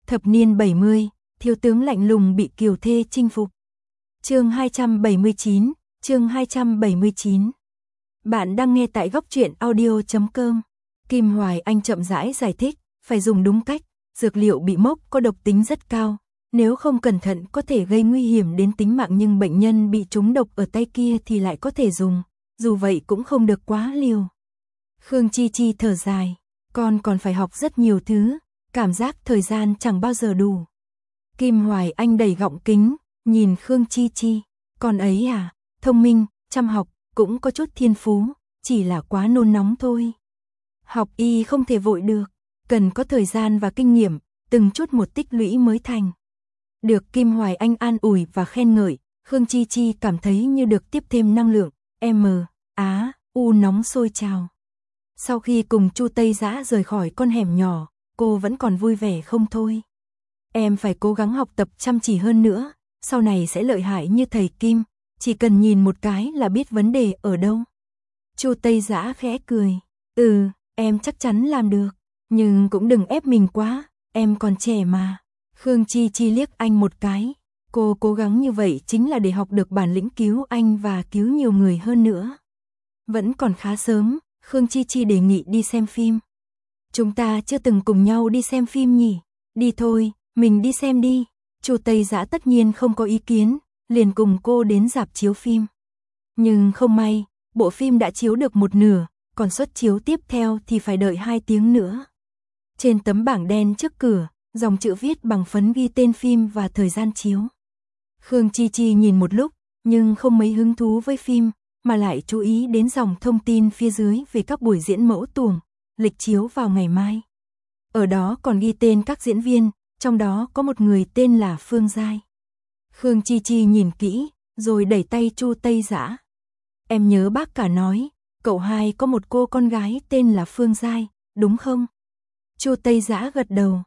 Thập niên 70, thiếu tướng lạnh lùng bị kiều thê chinh phục. Chương 279, chương 279. Bạn đang nghe tại góc truyện audio.com. Kim Hoài Anh chậm rãi giải thích, phải dùng đúng cách, dược liệu bị mốc có độc tính rất cao, nếu không cẩn thận có thể gây nguy hiểm đến tính mạng, nhưng bệnh nhân bị trúng độc ở tay kia thì lại có thể dùng, dù vậy cũng không được quá liều. Khương Chi Chi thở dài, con còn phải học rất nhiều thứ, cảm giác thời gian chẳng bao giờ đủ. Kim Hoài Anh đẩy gọng kính, nhìn Khương Chi Chi, con ấy à, thông minh, chăm học, cũng có chút thiên phú, chỉ là quá nôn nóng thôi. Học y không thể vội được, cần có thời gian và kinh nghiệm, từng chút một tích lũy mới thành. Được Kim Hoài Anh an ủi và khen ngợi, Khương Chi Chi cảm thấy như được tiếp thêm năng lượng, U nóng sôi trào. Sau khi cùng Chu Tây Dã rời khỏi con hẻm nhỏ, cô vẫn còn vui vẻ không thôi. Em phải cố gắng học tập chăm chỉ hơn nữa, sau này sẽ lợi hại như thầy Kim, chỉ cần nhìn một cái là biết vấn đề ở đâu. Chu Tây Dã khẽ cười, em chắc chắn làm được, nhưng cũng đừng ép mình quá, em còn trẻ mà. Khương Chi Chi liếc anh một cái, cô cố gắng như vậy chính là để học được bản lĩnh cứu anh và cứu nhiều người hơn nữa. Vẫn còn khá sớm, Khương Chi Chi đề nghị đi xem phim. Chúng ta chưa từng cùng nhau đi xem phim nhỉ? Đi thôi, mình đi xem đi. Chu Tây Dã tất nhiên không có ý kiến, liền cùng cô đến rạp chiếu phim. Nhưng không may, bộ phim đã chiếu được một nửa, còn suất chiếu tiếp theo thì phải đợi 2 tiếng nữa. Trên tấm bảng đen trước cửa, dòng chữ viết bằng phấn ghi tên phim và thời gian chiếu. Khương Chi Chi nhìn một lúc, nhưng không mấy hứng thú với phim, mà lại chú ý đến dòng thông tin phía dưới về các buổi diễn mẫu tuồng, lịch chiếu vào ngày mai. Ở đó còn ghi tên các diễn viên, trong đó có một người tên là Phương Giai. Khương Chi Chi nhìn kỹ, rồi đẩy tay Chu Tây Dã. Em nhớ bác cả nói, cậu hai có một cô con gái tên là Phương Giai, đúng không? Chu Tây Dã gật đầu.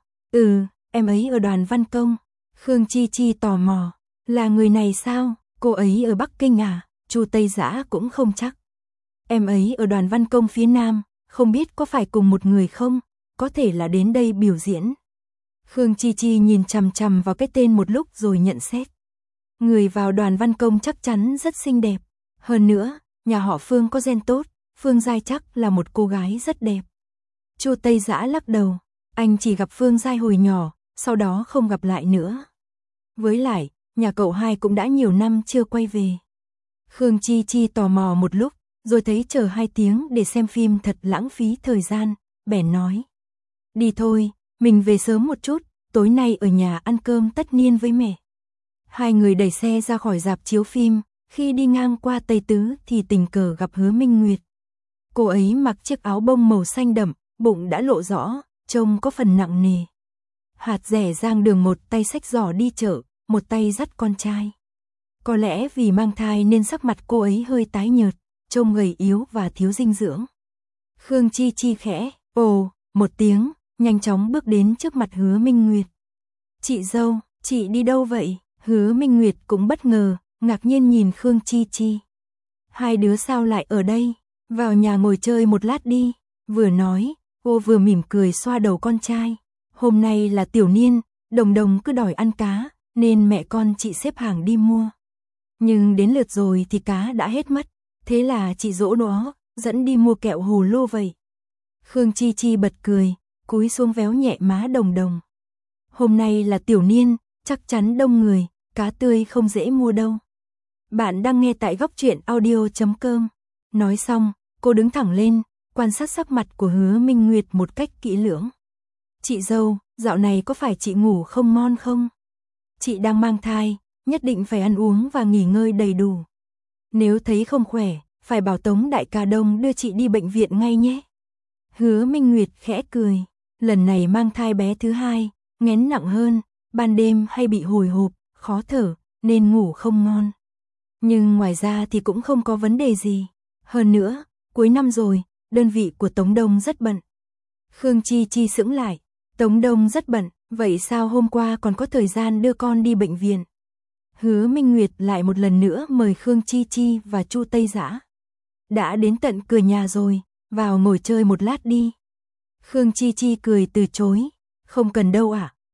Em ấy ở đoàn văn công. Khương Chi Chi tò mò, là người này sao? Cô ấy ở Bắc Kinh à? Chu Tây Dã cũng không chắc. Em ấy ở đoàn văn công phía Nam, không biết có phải cùng một người không? Có thể là đến đây biểu diễn. Khương Chi Chi nhìn chằm chằm vào cái tên một lúc rồi nhận xét. Người vào đoàn văn công chắc chắn rất xinh đẹp. Hơn nữa, nhà họ Phương có gen tốt, Phương Giai chắc là một cô gái rất đẹp. Chu Tây Dã lắc đầu, anh chỉ gặp Phương Giai hồi nhỏ, sau đó không gặp lại nữa. Với lại, nhà cậu hai cũng đã nhiều năm chưa quay về. Khương Chi Chi tò mò một lúc, rồi thấy chờ 2 tiếng để xem phim thật lãng phí thời gian, bèn nói. Đi thôi, mình về sớm một chút, tối nay ở nhà ăn cơm tất niên với mẹ. Hai người đẩy xe ra khỏi rạp chiếu phim, khi đi ngang qua Tây Tứ thì tình cờ gặp Hứa Minh Nguyệt. Cô ấy mặc chiếc áo bông màu xanh đậm, bụng đã lộ rõ, trông có phần nặng nề. Hạt rẻ giang đường, một tay xách giỏ đi chợ, một tay dắt con trai. Có lẽ vì mang thai nên sắc mặt cô ấy hơi tái nhợt, trông gầy yếu và thiếu dinh dưỡng. Khương Chi Chi khẽ, một tiếng, nhanh chóng bước đến trước mặt Hứa Minh Nguyệt. Chị dâu, chị đi đâu vậy? Hứa Minh Nguyệt cũng bất ngờ, ngạc nhiên nhìn Khương Chi Chi. Hai đứa sao lại ở đây? Vào nhà ngồi chơi một lát đi. Vừa nói, cô vừa mỉm cười xoa đầu con trai. Hôm nay là tiểu niên, Đồng Đồng cứ đòi ăn cá, nên mẹ con chị xếp hàng đi mua. Nhưng đến lượt rồi thì cá đã hết mất, thế là chị dỗ nó, dẫn đi mua kẹo hồ lô vậy. Khương Chi Chi bật cười, cúi xuống véo nhẹ má Đồng Đồng. Hôm nay là tiểu niên, chắc chắn đông người, cá tươi không dễ mua đâu. Bạn đang nghe tại góc truyện audio.com. Nói xong, cô đứng thẳng lên, quan sát sắc mặt của Hứa Minh Nguyệt một cách kỹ lưỡng. Chị dâu, dạo này có phải chị ngủ không ngon không? Chị đang mang thai, nhất định phải ăn uống và nghỉ ngơi đầy đủ. Nếu thấy không khỏe, phải bảo Tống đại ca Đông đưa chị đi bệnh viện ngay nhé. Hứa Minh Nguyệt khẽ cười, lần này mang thai bé thứ 2, nghén nặng hơn, ban đêm hay bị hồi hộp, khó thở, nên ngủ không ngon. Nhưng ngoài ra thì cũng không có vấn đề gì. Hơn nữa, cuối năm rồi, đơn vị của Tống Đông rất bận. Khương Chi Chi sững lại, Tống Đông rất bận, vậy sao hôm qua còn có thời gian đưa con đi bệnh viện? Hứa Minh Nguyệt lại một lần nữa mời Khương Chi Chi và Chu Tây Dã. Đã đến tận cửa nhà rồi, vào ngồi chơi một lát đi. Khương Chi Chi cười từ chối, không cần đâu ạ,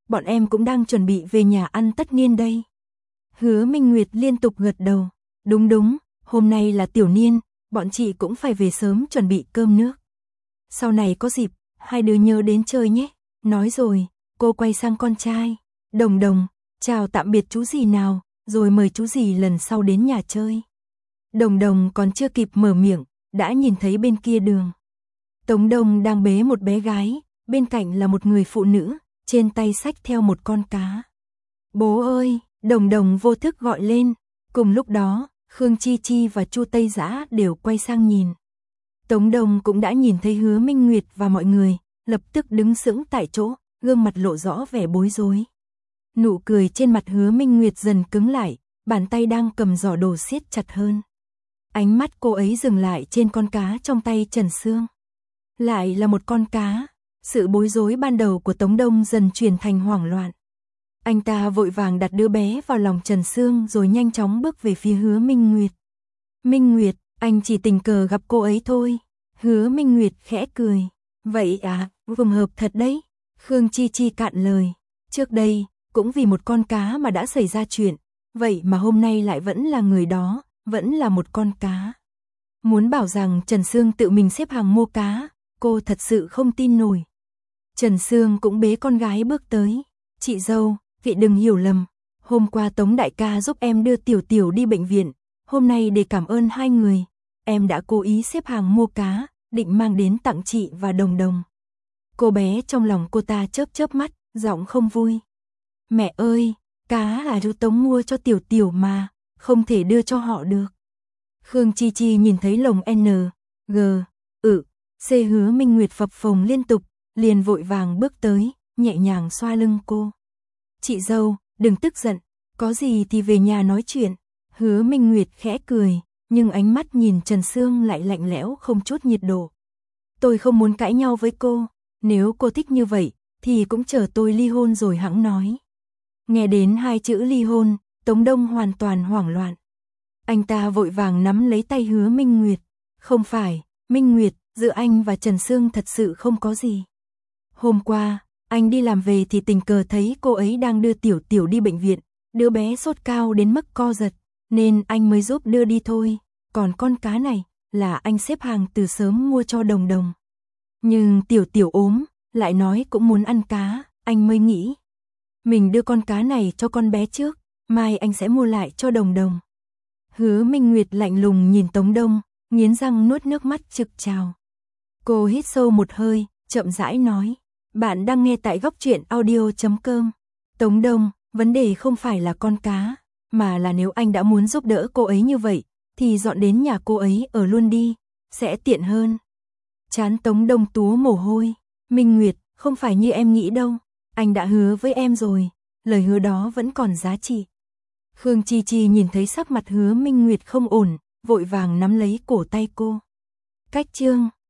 bọn em cũng đang chuẩn bị về nhà ăn tất niên đây. Hứa Minh Nguyệt liên tục gật đầu. Đúng, hôm nay là tiểu niên, bọn chị cũng phải về sớm chuẩn bị cơm nước. Sau này có dịp, hai đứa nhớ đến chơi nhé. Nói rồi, cô quay sang con trai. Đồng, chào tạm biệt chú dì nào, rồi mời chú dì lần sau đến nhà chơi. Đồng còn chưa kịp mở miệng, đã nhìn thấy bên kia đường. Tống Đông đang bế một bé gái, bên cạnh là một người phụ nữ, trên tay xách theo một con cá. Bố ơi, Đồng vô thức gọi lên. Cùng lúc đó, Khương Chi Chi và Chu Tây Dã đều quay sang nhìn. Tống Đông cũng đã nhìn thấy Hứa Minh Nguyệt và mọi người, lập tức đứng sững tại chỗ, gương mặt lộ rõ vẻ bối rối. Nụ cười trên mặt Hứa Minh Nguyệt dần cứng lại, bàn tay đang cầm giỏ đồ siết chặt hơn. Ánh mắt cô ấy dừng lại trên con cá trong tay Trần Sương. Lại là một con cá. Sự bối rối ban đầu của Tống Đông dần chuyển thành hoảng loạn. Anh ta vội vàng đặt đứa bé vào lòng Trần Sương rồi nhanh chóng bước về phía Hứa Minh Nguyệt. Minh Nguyệt, anh chỉ tình cờ gặp cô ấy thôi. Hứa Minh Nguyệt khẽ cười. Vậy à, trùng hợp thật đấy. Khương Chi Chi cạn lời. Trước đây, cũng vì một con cá mà đã xảy ra chuyện. Vậy mà hôm nay lại vẫn là người đó, vẫn là một con cá. Muốn bảo rằng Trần Sương tự mình xếp hàng mua cá, cô thật sự không tin nổi. Trần Sương cũng bế con gái bước tới. Chị dâu, vị đừng hiểu lầm. Hôm qua Tống đại ca giúp em đưa Tiểu Tiểu đi bệnh viện. Hôm nay để cảm ơn hai người, em đã cố ý xếp hàng mua cá, định mang đến tặng chị và Đồng. Cô bé trong lòng cô ta chớp mắt, giọng không vui. Mẹ ơi, cá là chú Tống mua cho Tiểu Tiểu mà, không thể đưa cho họ được. Khương Chi Chi nhìn thấy lồng N, G, C Hứa Minh Nguyệt phập phồng liên tục, liền vội vàng bước tới, nhẹ nhàng xoa lưng cô. Chị dâu, đừng tức giận, có gì thì về nhà nói chuyện. Hứa Minh Nguyệt khẽ cười, nhưng ánh mắt nhìn Trần Sương lại lạnh lẽo không chút nhiệt độ. Tôi không muốn cãi nhau với cô, nếu cô thích như vậy, thì cũng chờ tôi ly hôn rồi hẵng nói. Nghe đến hai chữ ly hôn, Tống Đông hoàn toàn hoảng loạn. Anh ta vội vàng nắm lấy tay Hứa Minh Nguyệt. Không phải, Minh Nguyệt, giữa anh và Trần Sương thật sự không có gì. Hôm qua, anh đi làm về thì tình cờ thấy cô ấy đang đưa Tiểu Tiểu đi bệnh viện. Đứa bé sốt cao đến mức co giật, nên anh mới giúp đưa đi thôi. Còn con cá này, là anh xếp hàng từ sớm mua cho Đồng. Nhưng Tiểu Tiểu ốm, lại nói cũng muốn ăn cá, anh mới nghĩ. Mình đưa con cá này cho con bé trước, mai anh sẽ mua lại cho Đồng. Hứa Minh Nguyệt lạnh lùng nhìn Tống Đông, nghiến răng nuốt nước mắt trực trào. Cô hít sâu một hơi, chậm rãi nói. Bạn đang nghe tại Góc Truyện Audio.com. Tống Đông, vấn đề không phải là con cá, mà là nếu anh đã muốn giúp đỡ cô ấy như vậy, thì dọn đến nhà cô ấy ở luôn đi, sẽ tiện hơn. Trán Tống Đông túa mồ hôi. Minh Nguyệt, không phải như em nghĩ đâu, anh đã hứa với em rồi, lời hứa đó vẫn còn giá trị. Khương Chi Chi nhìn thấy sắc mặt Hứa Minh Nguyệt không ổn, vội vàng nắm lấy cổ tay cô. Cách chương